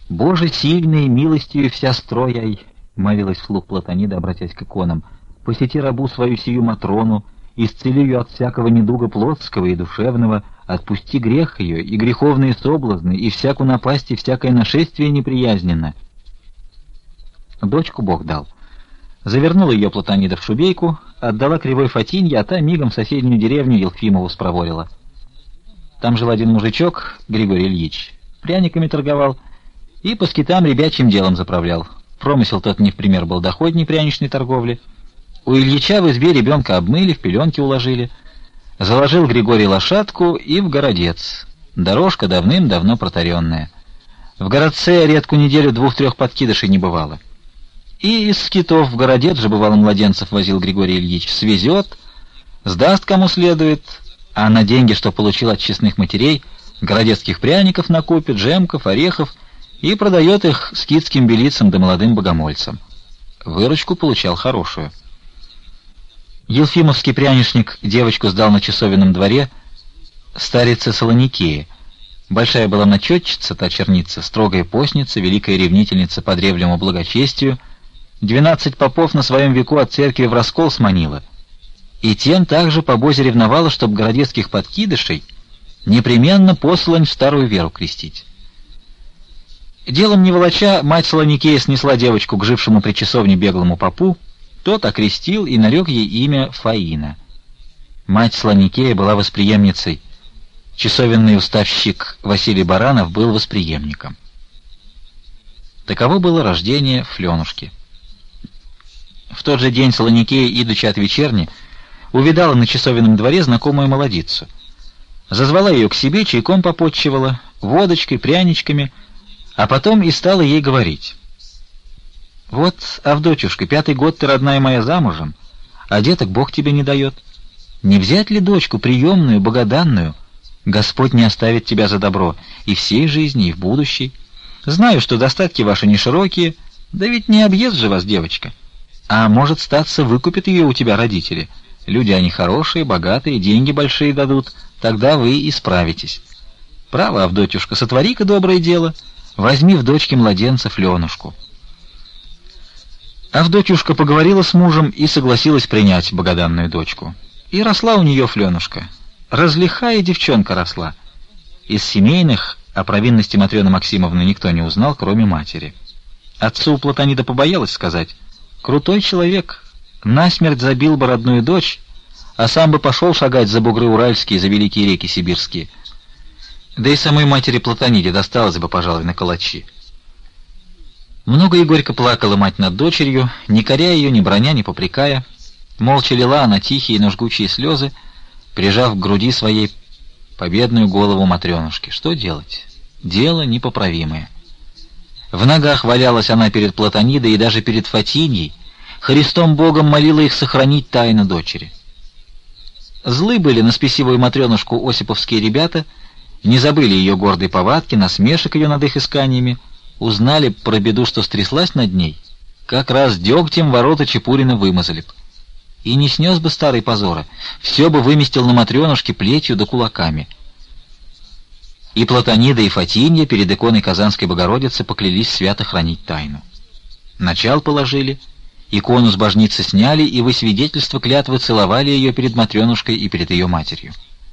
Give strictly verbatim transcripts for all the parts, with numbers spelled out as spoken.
«Боже сильный, милостью вся строяй», — молилась вслух Платонида, обратясь к иконам, — «посети рабу свою сию Матрону, исцели ее от всякого недуга плотского и душевного, отпусти грех ее и греховные соблазны, и всякую напасть, и всякое нашествие неприязненно». Дочку Бог дал. Завернула ее Платонида в шубейку, отдала кривой Фатинье, а та мигом в соседнюю деревню Елфимову спроворила. Там жил один мужичок, Григорий Ильич, пряниками торговал и по скитам ребячьим делом заправлял. Промысел тот не в пример был доходней пряничной торговли. У Ильича в избе ребенка обмыли, в пеленки уложили. Заложил Григорий лошадку и в городец. Дорожка давным-давно протаренная. В городце редку неделю двух-трех подкидышей не бывало. И из скитов в городец же, бывало, младенцев возил Григорий Ильич. Свезет, сдаст кому следует, а на деньги, что получил от честных матерей, городецких пряников накупит, жемков, орехов, и продает их скитским белицам да молодым богомольцам. Выручку получал хорошую. Елфимовский пряничник девочку сдал на часовенном дворе старице Солоникее. Большая была начетчица, та черница, строгая постница, великая ревнительница по древнему благочестию, двенадцать попов на своем веку от церкви в раскол сманила, и тем также по бозе ревновала, чтоб городецких подкидышей непременно послань в старую веру крестить. Делом не волоча, мать Солоникея снесла девочку к жившему при часовне беглому попу, тот окрестил и нарек ей имя Фаина. Мать Солоникея была восприемницей, часовенный уставщик Василий Баранов был восприемником. Таково было рождение Фленушки. В тот же день Солоникея, идучи от вечерни, увидала на часовенном дворе знакомую молодицу. Зазвала ее к себе, чайком попотчевала, водочкой, пряничками, а потом и стала ей говорить: «Вот, Авдотьюшка, пятый год ты, родная моя, замужем, а деток Бог тебе не дает. Не взять ли дочку приемную, богоданную? Господь не оставит тебя за добро и в сей жизни, и в будущей. Знаю, что достатки ваши не широкие, да ведь не объезд же вас, девочка. А может, статься, выкупят ее у тебя родители. Люди они хорошие, богатые, деньги большие дадут, тогда вы и справитесь. Право, Авдотьюшка, сотвори-ка доброе дело, возьми в дочке младенца Фленушку». Авдотьюшка поговорила с мужем и согласилась принять богоданную дочку. И росла у нее Фленушка. Разлихая девчонка росла. Из семейных о провинности Матрёны Максимовны никто не узнал, кроме матери. Отцу Платонида побоялась сказать: «Крутой человек, насмерть забил бы родную дочь, а сам бы пошел шагать за бугры уральские, за великие реки сибирские». Да и самой матери Платониде досталось бы, пожалуй, на калачи. Много и горько плакала мать над дочерью, не коря ее, ни броня, ни попрекая. Молча лила она тихие, но жгучие слезы, прижав к груди своей победную голову Матрёнушки. Что делать? Дело непоправимое. В ногах валялась она перед Платонидой и даже перед Фатиньей, Христом Богом молила их сохранить тайну дочери. Злы были на спесивую Матрёнушку осиповские ребята, не забыли ее гордой повадки, насмешек ее над их исканиями, узнали про беду, что стряслась над ней, как раз дегтем ворота Чепурина вымазали б. И не снес бы старый позора, все бы выместил на Матрёнушке плетью да кулаками. И Платонида, и Фатинья перед иконой Казанской Богородицы поклялись свято хранить тайну. Начал положили, икону с божницы сняли, и во свидетельство клятвы целовали ее перед Матрёнушкой и перед ее матерью.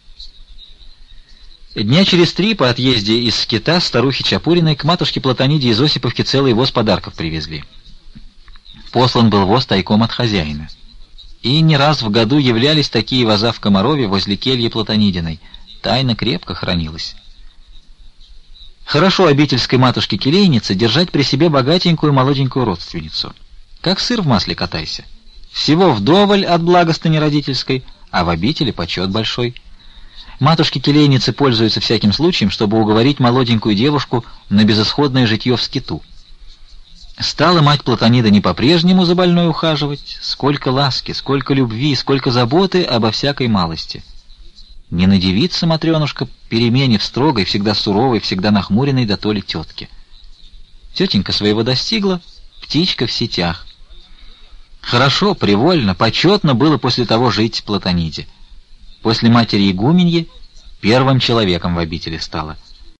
Дня через три по отъезде из скита старухи Чапуриной к матушке Платониде из Осиповки целый воз подарков привезли. Послан был воз тайком от хозяина. И не раз в году являлись такие воза в Комарове возле кельи Платонидиной. Тайна крепко хранилась. Хорошо обительской матушке-келейнице держать при себе богатенькую молоденькую родственницу. Как сыр в масле катайся. Всего вдоволь от благостыни родительской, а в обители почет большой. Матушки-келейницы пользуются всяким случаем, чтобы уговорить молоденькую девушку на безысходное житье в скиту. Стала мать Платонида не по-прежнему за больной ухаживать, сколько ласки, сколько любви, сколько заботы обо всякой малости. Не надивится Матрёнушка перемене в строгой, всегда суровой, всегда нахмуренной до толи тетке. Тетенька своего достигла, птичка в сетях. Хорошо, привольно, почетно было после того жить Платониде. После матери игуменьи первым человеком в обители стала.